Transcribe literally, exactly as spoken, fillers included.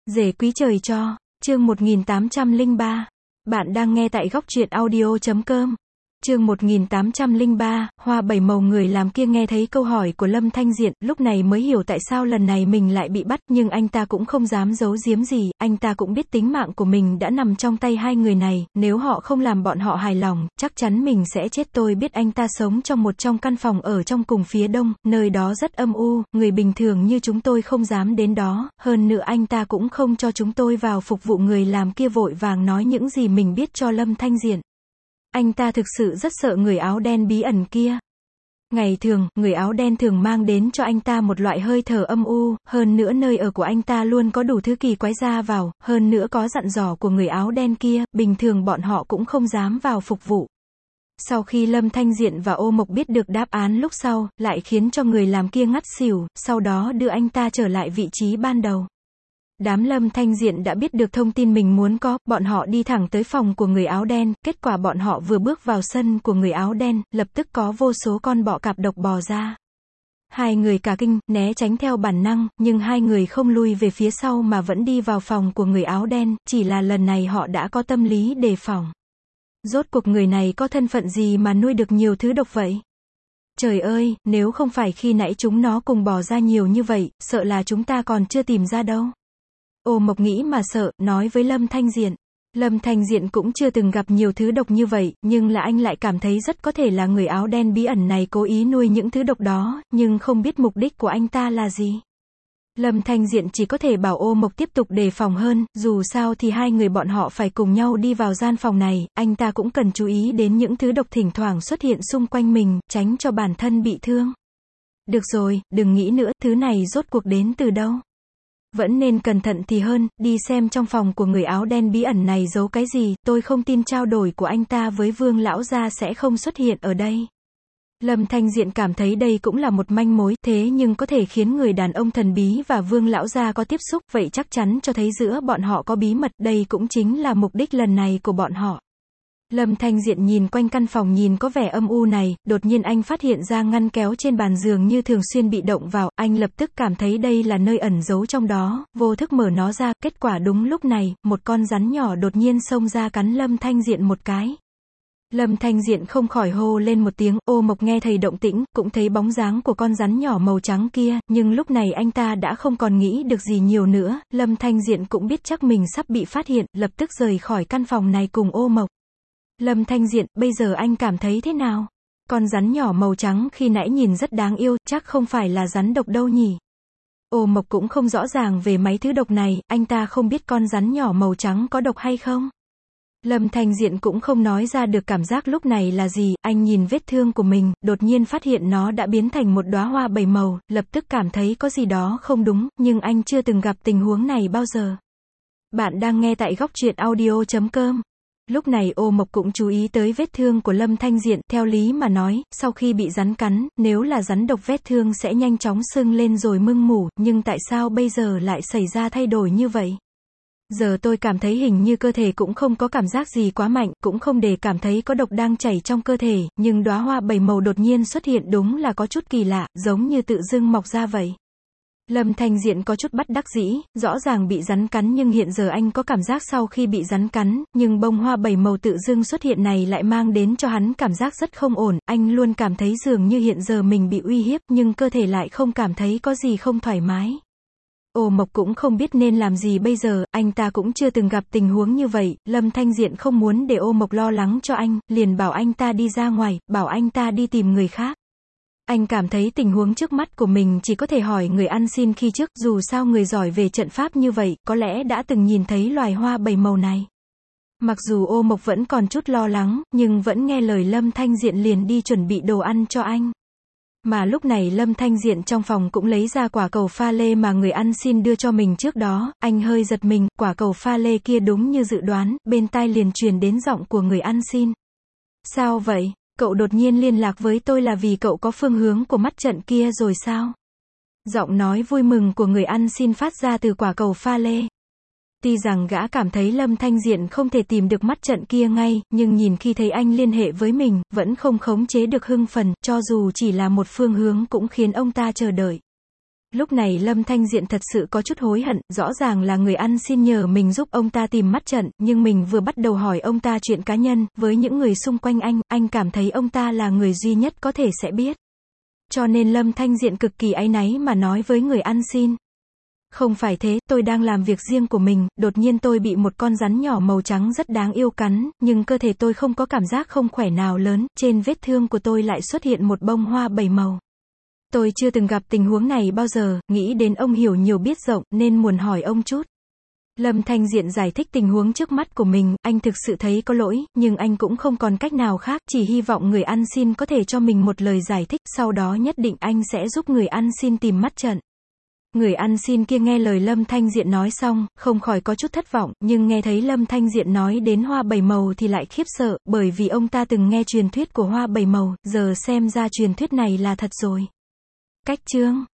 Rể quý trời cho, chương một nghìn tám trăm lẻ ba. Bạn đang nghe tại góc truyện audio chấm com. Chương một nghìn tám trăm lẻ ba, hoa bảy màu. Người làm kia nghe thấy câu hỏi của Lâm Thanh Diện, lúc này mới hiểu tại sao lần này mình lại bị bắt, nhưng anh ta cũng không dám giấu giếm gì, anh ta cũng biết tính mạng của mình đã nằm trong tay hai người này, nếu họ không làm bọn họ hài lòng, chắc chắn mình sẽ chết. Tôi biết anh ta sống trong một trong căn phòng ở trong cùng phía đông, nơi đó rất âm u, người bình thường như chúng tôi không dám đến đó, hơn nữa anh ta cũng không cho chúng tôi vào phục vụ. Người làm kia vội vàng nói những gì mình biết cho Lâm Thanh Diện. Anh ta thực sự rất sợ người áo đen bí ẩn kia. Ngày thường, người áo đen thường mang đến cho anh ta một loại hơi thở âm u, hơn nữa nơi ở của anh ta luôn có đủ thứ kỳ quái ra vào, hơn nữa có dặn dò của người áo đen kia, bình thường bọn họ cũng không dám vào phục vụ. Sau khi Lâm Thanh Diện và Ô Mộc biết được đáp án lúc sau, lại khiến cho người làm kia ngất xỉu, sau đó đưa anh ta trở lại vị trí ban đầu. Đám Lâm Thanh Diện đã biết được thông tin mình muốn có, bọn họ đi thẳng tới phòng của người áo đen, kết quả bọn họ vừa bước vào sân của người áo đen, lập tức có vô số con bọ cạp độc bò ra. Hai người cả kinh, né tránh theo bản năng, nhưng hai người không lui về phía sau mà vẫn đi vào phòng của người áo đen, chỉ là lần này họ đã có tâm lý đề phòng. Rốt cuộc người này có thân phận gì mà nuôi được nhiều thứ độc vậy? Trời ơi, nếu không phải khi nãy chúng nó cùng bò ra nhiều như vậy, sợ là chúng ta còn chưa tìm ra đâu. Ô Mộc nghĩ mà sợ, nói với Lâm Thanh Diện. Lâm Thanh Diện cũng chưa từng gặp nhiều thứ độc như vậy, nhưng là anh lại cảm thấy rất có thể là người áo đen bí ẩn này cố ý nuôi những thứ độc đó, nhưng không biết mục đích của anh ta là gì. Lâm Thanh Diện chỉ có thể bảo Ô Mộc tiếp tục đề phòng hơn, dù sao thì hai người bọn họ phải cùng nhau đi vào gian phòng này, anh ta cũng cần chú ý đến những thứ độc thỉnh thoảng xuất hiện xung quanh mình, tránh cho bản thân bị thương. Được rồi, đừng nghĩ nữa, thứ này rốt cuộc đến từ đâu. Vẫn nên cẩn thận thì hơn, đi xem trong phòng của người áo đen bí ẩn này giấu cái gì, tôi không tin trao đổi của anh ta với Vương lão gia sẽ không xuất hiện ở đây. Lâm Thanh Diện cảm thấy đây cũng là một manh mối, thế nhưng có thể khiến người đàn ông thần bí và Vương lão gia có tiếp xúc, vậy chắc chắn cho thấy giữa bọn họ có bí mật, đây cũng chính là mục đích lần này của bọn họ. Lâm Thanh Diện nhìn quanh căn phòng nhìn có vẻ âm u này, đột nhiên anh phát hiện ra ngăn kéo trên bàn giường như thường xuyên bị động vào, anh lập tức cảm thấy đây là nơi ẩn giấu trong đó, vô thức mở nó ra, kết quả đúng lúc này, một con rắn nhỏ đột nhiên xông ra cắn Lâm Thanh Diện một cái. Lâm Thanh Diện không khỏi hô lên một tiếng, Ô Mộc nghe thấy động tĩnh, cũng thấy bóng dáng của con rắn nhỏ màu trắng kia, nhưng lúc này anh ta đã không còn nghĩ được gì nhiều nữa, Lâm Thanh Diện cũng biết chắc mình sắp bị phát hiện, lập tức rời khỏi căn phòng này cùng Ô Mộc. Lâm Thanh Diện, bây giờ anh cảm thấy thế nào? Con rắn nhỏ màu trắng khi nãy nhìn rất đáng yêu, chắc không phải là rắn độc đâu nhỉ? Ô Mộc cũng không rõ ràng về mấy thứ độc này, anh ta không biết con rắn nhỏ màu trắng có độc hay không? Lâm Thanh Diện cũng không nói ra được cảm giác lúc này là gì, anh nhìn vết thương của mình, đột nhiên phát hiện nó đã biến thành một đóa hoa bảy màu, lập tức cảm thấy có gì đó không đúng, nhưng anh chưa từng gặp tình huống này bao giờ. Bạn đang nghe tại góc truyện audio chấm com. Lúc này Ô Mộc cũng chú ý tới vết thương của Lâm Thanh Diện, theo lý mà nói, sau khi bị rắn cắn, nếu là rắn độc vết thương sẽ nhanh chóng sưng lên rồi mưng mủ, nhưng tại sao bây giờ lại xảy ra thay đổi như vậy? Giờ tôi cảm thấy hình như cơ thể cũng không có cảm giác gì quá mạnh, cũng không để cảm thấy có độc đang chảy trong cơ thể, nhưng đóa hoa bảy màu đột nhiên xuất hiện đúng là có chút kỳ lạ, giống như tự dưng mọc ra vậy. Lâm Thanh Diện có chút bất đắc dĩ, rõ ràng bị rắn cắn nhưng hiện giờ anh có cảm giác sau khi bị rắn cắn, nhưng bông hoa bảy màu tự dưng xuất hiện này lại mang đến cho hắn cảm giác rất không ổn, anh luôn cảm thấy dường như hiện giờ mình bị uy hiếp, nhưng cơ thể lại không cảm thấy có gì không thoải mái. Ô Mộc cũng không biết nên làm gì bây giờ, anh ta cũng chưa từng gặp tình huống như vậy, Lâm Thanh Diện không muốn để Ô Mộc lo lắng cho anh, liền bảo anh ta đi ra ngoài, bảo anh ta đi tìm người khác. Anh cảm thấy tình huống trước mắt của mình chỉ có thể hỏi người ăn xin khi trước, dù sao người giỏi về trận pháp như vậy, có lẽ đã từng nhìn thấy loài hoa bảy màu này. Mặc dù Ô Mộc vẫn còn chút lo lắng, nhưng vẫn nghe lời Lâm Thanh Diện liền đi chuẩn bị đồ ăn cho anh. Mà lúc này Lâm Thanh Diện trong phòng cũng lấy ra quả cầu pha lê mà người ăn xin đưa cho mình trước đó, anh hơi giật mình, quả cầu pha lê kia đúng như dự đoán, bên tai liền truyền đến giọng của người ăn xin. Sao vậy? Cậu đột nhiên liên lạc với tôi là vì cậu có phương hướng của mắt trận kia rồi sao? Giọng nói vui mừng của người ăn xin phát ra từ quả cầu pha lê. Tuy rằng gã cảm thấy Lâm Thanh Diện không thể tìm được mắt trận kia ngay, nhưng nhìn khi thấy anh liên hệ với mình, vẫn không khống chế được hưng phấn, cho dù chỉ là một phương hướng cũng khiến ông ta chờ đợi. Lúc này Lâm Thanh Diện thật sự có chút hối hận, rõ ràng là người ăn xin nhờ mình giúp ông ta tìm mắt trận, nhưng mình vừa bắt đầu hỏi ông ta chuyện cá nhân, với những người xung quanh anh, anh cảm thấy ông ta là người duy nhất có thể sẽ biết. Cho nên Lâm Thanh Diện cực kỳ áy náy mà nói với người ăn xin. Không phải thế, tôi đang làm việc riêng của mình, đột nhiên tôi bị một con rắn nhỏ màu trắng rất đáng yêu cắn, nhưng cơ thể tôi không có cảm giác không khỏe nào lớn, trên vết thương của tôi lại xuất hiện một bông hoa bảy màu. Tôi chưa từng gặp tình huống này bao giờ, nghĩ đến ông hiểu nhiều biết rộng, nên muốn hỏi ông chút. Lâm Thanh Diện giải thích tình huống trước mắt của mình, anh thực sự thấy có lỗi, nhưng anh cũng không còn cách nào khác, chỉ hy vọng người ăn xin có thể cho mình một lời giải thích, sau đó nhất định anh sẽ giúp người ăn xin tìm mắt trận. Người ăn xin kia nghe lời Lâm Thanh Diện nói xong, không khỏi có chút thất vọng, nhưng nghe thấy Lâm Thanh Diện nói đến hoa bảy màu thì lại khiếp sợ, bởi vì ông ta từng nghe truyền thuyết của hoa bảy màu, giờ xem ra truyền thuyết này là thật rồi. Cách chương